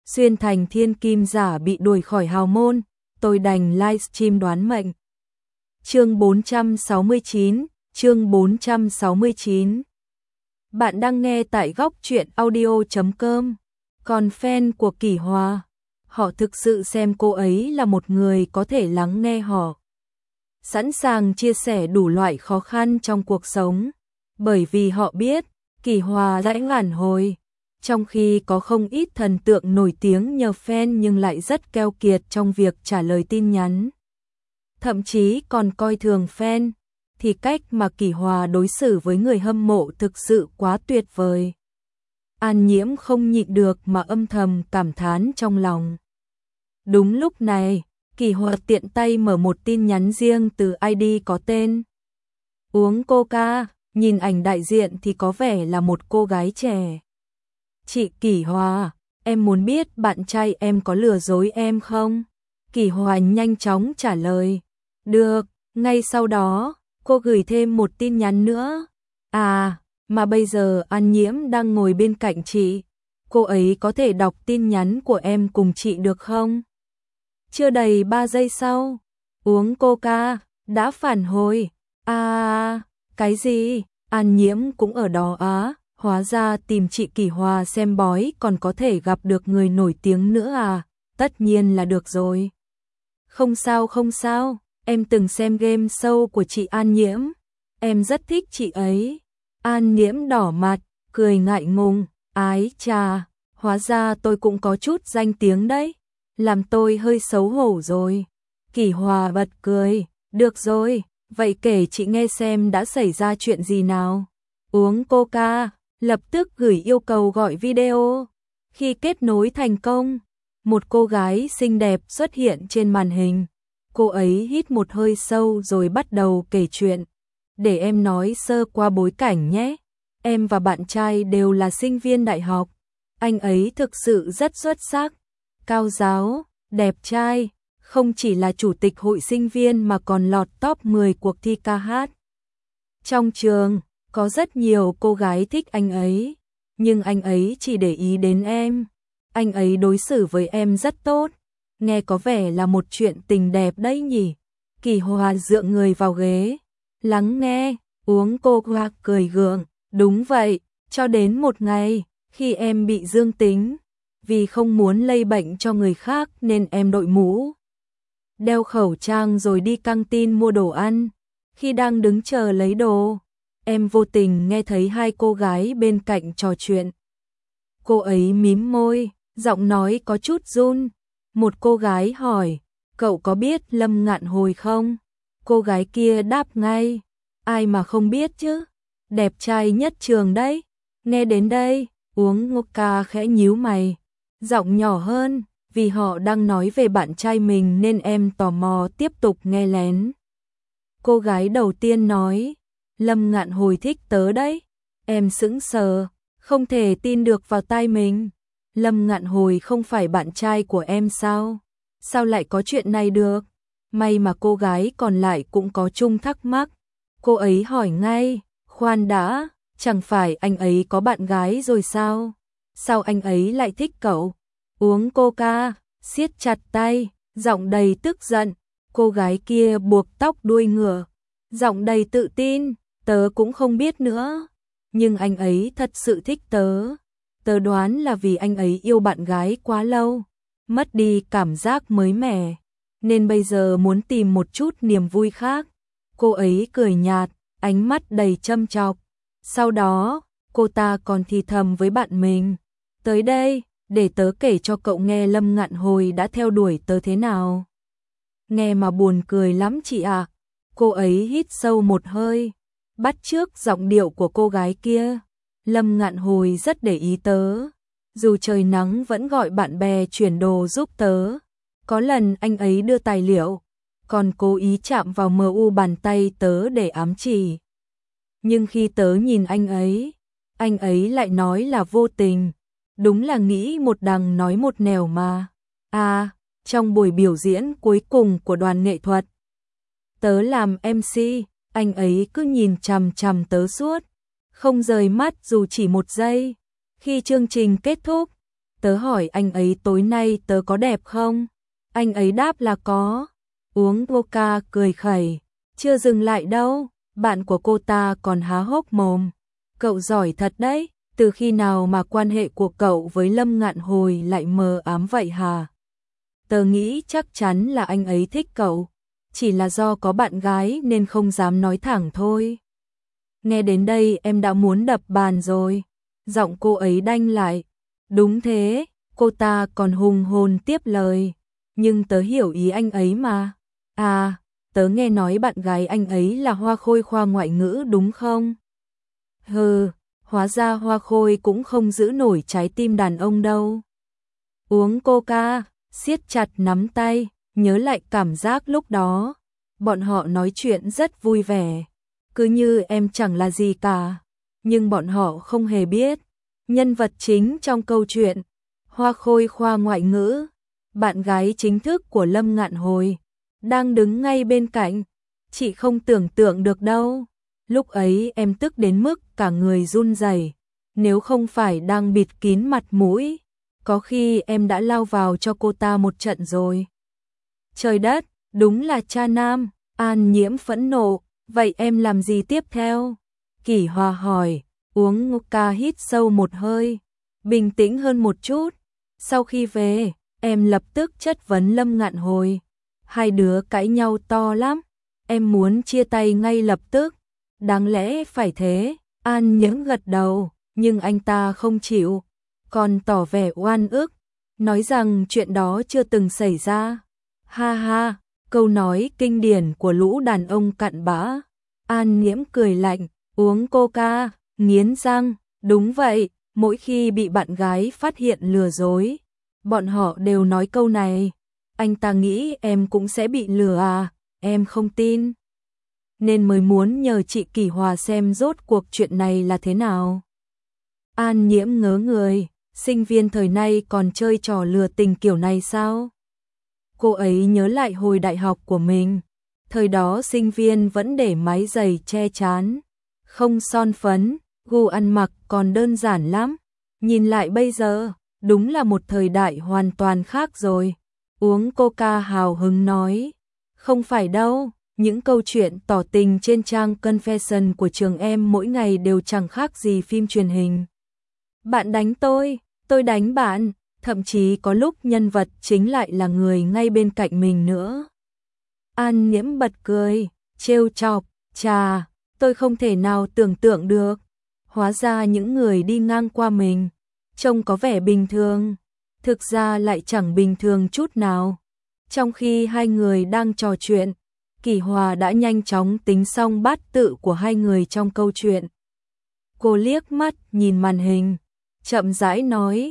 xuyên thành thiên kim giả bị đuổi khỏi hào môn, tôi đành livestream đoán mệnh. Chương 469, chương 469. Bạn đang nghe tại góc truyện audio.com. Còn fan của Kỷ Hòa, họ thực sự xem cô ấy là một người có thể lắng nghe họ, sẵn sàng chia sẻ đủ loại khó khăn trong cuộc sống, bởi vì họ biết Kỷ Hòa đã ngản hồi, trong khi có không ít thần tượng nổi tiếng nhờ fan nhưng lại rất keo kiệt trong việc trả lời tin nhắn, thậm chí còn coi thường fan, thì cách mà Kỷ Hòa đối xử với người hâm mộ thực sự quá tuyệt vời. An Nhiễm không nhịn được mà âm thầm cảm thán trong lòng. Đúng lúc này, Kỷ Hòa tiện tay mở một tin nhắn riêng từ ID có tên Uống Coca, nhìn ảnh đại diện thì có vẻ là một cô gái trẻ. Chị Kỷ Hòa, em muốn biết bạn trai em có lừa dối em không? Kỷ Hòa nhanh chóng trả lời. Được, ngay sau đó, cô gửi thêm một tin nhắn nữa. À, mà bây giờ An Nhiễm đang ngồi bên cạnh chị. Cô ấy có thể đọc tin nhắn của em cùng chị được không? Chưa đầy 3 giây sau, Uống Coca đã phản hồi. À, cái gì? An Nhiễm cũng ở đó á? Hóa ra tìm chị Kỷ Hòa xem bói còn có thể gặp được người nổi tiếng nữa à? Tất nhiên là được rồi. Không sao không sao, em từng xem game show của chị An Nhiễm. Em rất thích chị ấy. An Nhiễm đỏ mặt, cười ngại ngùng. Ái chà, hóa ra tôi cũng có chút danh tiếng đấy. Làm tôi hơi xấu hổ rồi. Kỷ Hòa bật cười. Được rồi, vậy kể chị nghe xem đã xảy ra chuyện gì nào. Uống Coca lập tức gửi yêu cầu gọi video. Khi kết nối thành công, một cô gái xinh đẹp xuất hiện trên màn hình. Cô ấy hít một hơi sâu rồi bắt đầu kể chuyện. Để em nói sơ qua bối cảnh nhé. Em và bạn trai đều là sinh viên đại học. Anh ấy thực sự rất xuất sắc, cao giáo, đẹp trai, không chỉ là chủ tịch hội sinh viên mà còn lọt top 10 cuộc thi ca hát. Trong trường, có rất nhiều cô gái thích anh ấy, nhưng anh ấy chỉ để ý đến em. Anh ấy đối xử với em rất tốt, nghe có vẻ là một chuyện tình đẹp đấy nhỉ. Kỷ Hòa dựa người vào ghế, lắng nghe, Uống Coca cười gượng. Đúng vậy, cho đến một ngày, khi em bị dương tính, vì không muốn lây bệnh cho người khác nên em đội mũ, đeo khẩu trang rồi đi căng tin mua đồ ăn. Khi đang đứng chờ lấy đồ, em vô tình nghe thấy hai cô gái bên cạnh trò chuyện. Cô ấy mím môi, giọng nói có chút run. Một cô gái hỏi, cậu có biết Lâm Ngạn Hồi không? Cô gái kia đáp ngay, ai mà không biết chứ, đẹp trai nhất trường đấy. Nghe đến đây, Uống Coca khẽ nhíu mày, giọng nhỏ hơn, vì họ đang nói về bạn trai mình nên em tò mò tiếp tục nghe lén. Cô gái đầu tiên nói, Lâm Ngạn Hồi thích tớ đấy. Em sững sờ, không thể tin được vào tai mình. Lâm Ngạn Hồi không phải bạn trai của em sao? Sao lại có chuyện này được? May mà cô gái còn lại cũng có chung thắc mắc. Cô ấy hỏi ngay, khoan đã, chẳng phải anh ấy có bạn gái rồi sao? Sao anh ấy lại thích cậu? Uống Coca siết chặt tay, giọng đầy tức giận. Cô gái kia buộc tóc đuôi ngựa, giọng đầy tự tin, tớ cũng không biết nữa. Nhưng anh ấy thật sự thích tớ. Tớ đoán là vì anh ấy yêu bạn gái quá lâu, mất đi cảm giác mới mẻ, nên bây giờ muốn tìm một chút niềm vui khác. Cô ấy cười nhạt, ánh mắt đầy châm chọc. Sau đó, cô ta còn thì thầm với bạn mình, tới đây, để tớ kể cho cậu nghe Lâm Ngạn Hồi đã theo đuổi tớ thế nào. Nghe mà buồn cười lắm chị ạ. Cô ấy hít sâu một hơi, bắt chước giọng điệu của cô gái kia. Lâm Ngạn Hồi rất để ý tớ, dù trời nắng vẫn gọi bạn bè chuyển đồ giúp tớ. Có lần anh ấy đưa tài liệu, còn cố ý chạm vào MU bàn tay tớ để ám chỉ. Nhưng khi tớ nhìn anh ấy lại nói là vô tình. Đúng là nghĩ một đằng nói một nẻo mà. À, trong buổi biểu diễn cuối cùng của đoàn nghệ thuật, tớ làm MC, anh ấy cứ nhìn chằm chằm tớ suốt, không rời mắt dù chỉ một giây. Khi chương trình kết thúc, Tớ hỏi anh ấy tối nay tớ có đẹp không? Anh ấy đáp là có. Uống coca cười khẩy. Chưa dừng lại đâu, bạn của cô ta còn há hốc mồm. Cậu giỏi thật đấy, từ khi nào mà quan hệ của cậu với Lâm Ngạn Hồi lại mờ ám vậy hả? Tớ nghĩ chắc chắn là anh ấy thích cậu, chỉ là do có bạn gái nên không dám nói thẳng thôi. Nghe đến đây em đã muốn đập bàn rồi. Giọng cô ấy đanh lại. Đúng thế, cô ta còn hùng hồn tiếp lời. Nhưng tớ hiểu ý anh ấy mà. À, tớ nghe nói bạn gái anh ấy là Hoa Khôi khoa ngoại ngữ đúng không? Hừ, hóa ra Hoa Khôi cũng không giữ nổi trái tim đàn ông đâu. Uống coca, siết chặt nắm tay, nhớ lại cảm giác lúc đó. Bọn họ nói chuyện rất vui vẻ, cứ như em chẳng là gì cả. Nhưng bọn họ không hề biết, nhân vật chính trong câu chuyện, Hoa Khôi khoa ngoại ngữ, bạn gái chính thức của Lâm Ngạn Hồi, đang đứng ngay bên cạnh. Chị không tưởng tượng được đâu. Lúc ấy em tức đến mức cả người run rẩy, nếu không phải đang bịt kín mặt mũi, có khi em đã lao vào cho cô ta một trận rồi. Trời đất, đúng là cha nam. An Nhiễm phẫn nộ, vậy em làm gì tiếp theo? Kỷ Hòa hỏi, uống coca hít sâu một hơi, bình tĩnh hơn một chút. Sau khi về, em lập tức chất vấn Lâm Ngạn Hồi. Hai đứa cãi nhau to lắm, em muốn chia tay ngay lập tức. Đáng lẽ phải thế. An Nhiễm gật đầu, nhưng anh ta không chịu, còn tỏ vẻ oan ức, nói rằng chuyện đó chưa từng xảy ra. Ha ha, câu nói kinh điển của lũ đàn ông cặn bã. An Nhiễm cười lạnh, uống coca, nghiến răng. Đúng vậy, mỗi khi bị bạn gái phát hiện lừa dối, bọn họ đều nói câu này. Anh ta nghĩ em cũng sẽ bị lừa à? Em không tin, nên mới muốn nhờ chị Kỷ Hòa xem rốt cuộc chuyện này là thế nào. An Nhiễm ngớ người, sinh viên thời nay còn chơi trò lừa tình kiểu này sao? Cô ấy nhớ lại hồi đại học của mình, thời đó sinh viên vẫn để mái giày che trán, không son phấn, gu ăn mặc còn đơn giản lắm. Nhìn lại bây giờ, đúng là một thời đại hoàn toàn khác rồi. Uống coca hào hứng nói, không phải đâu, những câu chuyện tỏ tình trên trang Confession của trường em mỗi ngày đều chẳng khác gì phim truyền hình. Bạn đánh tôi đánh bạn, thậm chí có lúc nhân vật chính lại là người ngay bên cạnh mình nữa. An Nhiễm bật cười, trêu chọc, chà, tôi không thể nào tưởng tượng được. Hóa ra những người đi ngang qua mình, trông có vẻ bình thường, thực ra lại chẳng bình thường chút nào. Trong khi hai người đang trò chuyện, Kỷ Hòa đã nhanh chóng tính xong bát tự của hai người trong câu chuyện. Cô liếc mắt nhìn màn hình, chậm rãi nói,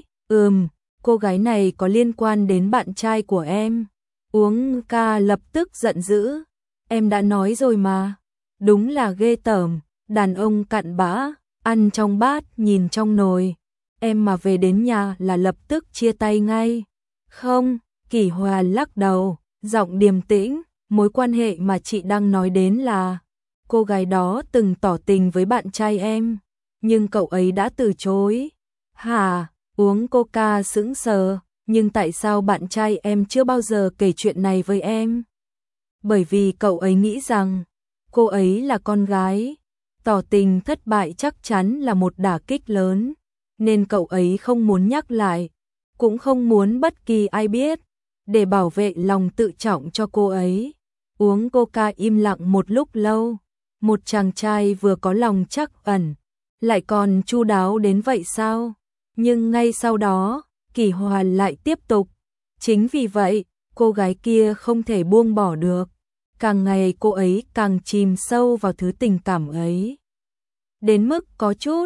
cô gái này có liên quan đến bạn trai của em. Uống ca lập tức giận dữ, em đã nói rồi mà, đúng là ghê tởm, đàn ông cặn bã, ăn trong bát nhìn trong nồi, em mà về đến nhà là lập tức chia tay ngay. Không, Kỷ Hòa lắc đầu, giọng điềm tĩnh, mối quan hệ mà chị đang nói đến là cô gái đó từng tỏ tình với bạn trai em, nhưng cậu ấy đã từ chối. Hả? Uống coca sững sờ, nhưng tại sao bạn trai em chưa bao giờ kể chuyện này với em? Bởi vì cậu ấy nghĩ rằng cô ấy là con gái, tỏ tình thất bại chắc chắn là một đả kích lớn, nên cậu ấy không muốn nhắc lại, cũng không muốn bất kỳ ai biết, để bảo vệ lòng tự trọng cho cô ấy. Uống coca im lặng một lúc lâu, một chàng trai vừa có lòng trắc ẩn, lại còn chu đáo đến vậy sao? Nhưng ngay sau đó, Kỷ Hòa lại tiếp tục, chính vì vậy, cô gái kia không thể buông bỏ được, càng ngày cô ấy càng chìm sâu vào thứ tình cảm ấy. Đến mức có chút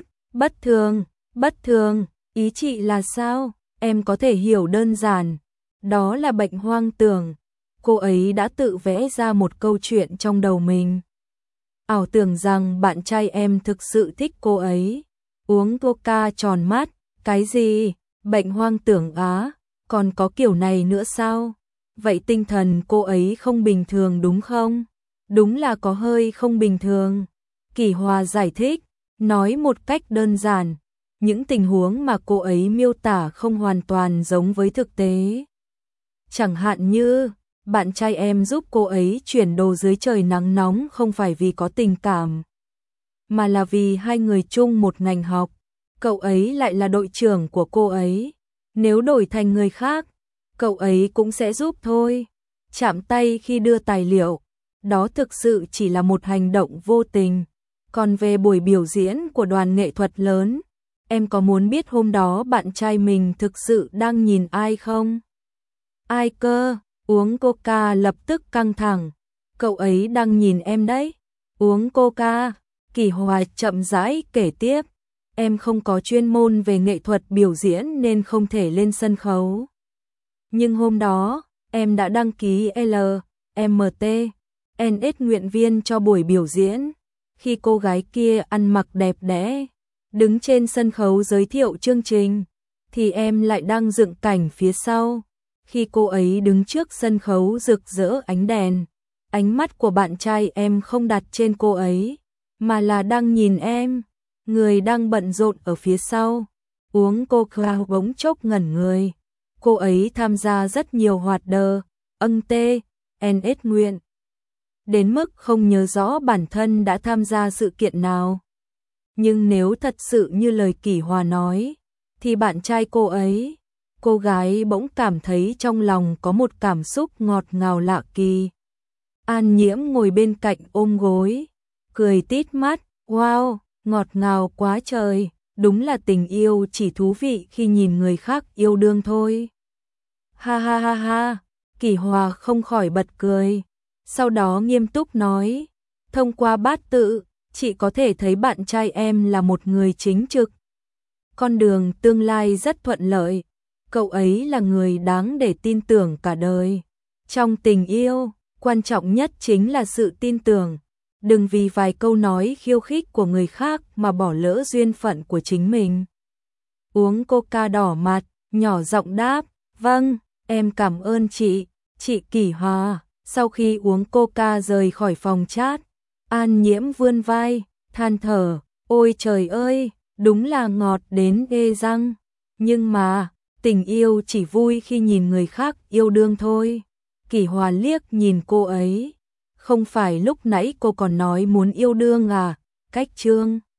bất thường, ý chị là sao? Em có thể hiểu đơn giản, đó là bệnh hoang tưởng. Cô ấy đã tự vẽ ra một câu chuyện trong đầu mình, ảo tưởng rằng bạn trai em thực sự thích cô ấy. Uống coca tròn mắt, cái gì? Bệnh hoang tưởng á? Còn có kiểu này nữa sao? Vậy tinh thần cô ấy không bình thường đúng không? Đúng là có hơi không bình thường. Kỷ Hòa giải thích, nói một cách đơn giản, những tình huống mà cô ấy miêu tả không hoàn toàn giống với thực tế. Chẳng hạn như, bạn trai em giúp cô ấy chuyển đồ dưới trời nắng nóng không phải vì có tình cảm, mà là vì hai người chung một ngành học. Cậu ấy lại là đội trưởng của cô ấy. Nếu đổi thành người khác, cậu ấy cũng sẽ giúp thôi. Chạm tay khi đưa tài liệu, đó thực sự chỉ là một hành động vô tình. Còn về buổi biểu diễn của đoàn nghệ thuật lớn, em có muốn biết hôm đó bạn trai mình thực sự đang nhìn ai không? Ai cơ? Uống coca lập tức căng thẳng. Cậu ấy đang nhìn em đấy. Uống coca, Kỳ Hòa chậm rãi kể tiếp. Em không có chuyên môn về nghệ thuật biểu diễn nên không thể lên sân khấu. Nhưng hôm đó, em đã đăng ký LMT, NS nguyện viên cho buổi biểu diễn. Khi cô gái kia ăn mặc đẹp đẽ, đứng trên sân khấu giới thiệu chương trình, thì em lại đang dựng cảnh phía sau. Khi cô ấy đứng trước sân khấu rực rỡ ánh đèn, ánh mắt của bạn trai em không đặt trên cô ấy, mà là đang nhìn em, người đang bận rộn ở phía sau. Uống coca bỗng chốc ngẩn người. Cô ấy tham gia rất nhiều hoạt động, NS nguyện. Đến mức không nhớ rõ bản thân đã tham gia sự kiện nào. Nhưng nếu thật sự như lời Kỳ Hòa nói, thì bạn trai cô gái bỗng cảm thấy trong lòng có một cảm xúc ngọt ngào lạ kỳ. An Nhiễm ngồi bên cạnh ôm gối, cười tít mắt, wow, ngọt ngào quá trời, đúng là tình yêu chỉ thú vị khi nhìn người khác yêu đương thôi. Ha ha ha ha, Kỳ Hòa không khỏi bật cười, sau đó nghiêm túc nói, thông qua bát tự, chị có thể thấy bạn trai em là một người chính trực. Con đường tương lai rất thuận lợi, cậu ấy là người đáng để tin tưởng cả đời. Trong tình yêu, quan trọng nhất chính là sự tin tưởng. Đừng vì vài câu nói khiêu khích của người khác mà bỏ lỡ duyên phận của chính mình. Uống coca đỏ mặt, nhỏ giọng đáp, vâng, em cảm ơn chị Kỳ Hòa. Sau khi uống coca rời khỏi phòng chat, An Nhiễm vươn vai, than thở, ôi trời ơi, đúng là ngọt đến ghê răng. Nhưng mà, tình yêu chỉ vui khi nhìn người khác yêu đương thôi. Kỳ Hòa liếc nhìn cô ấy. Không phải lúc nãy cô còn nói muốn yêu đương à? Cách chương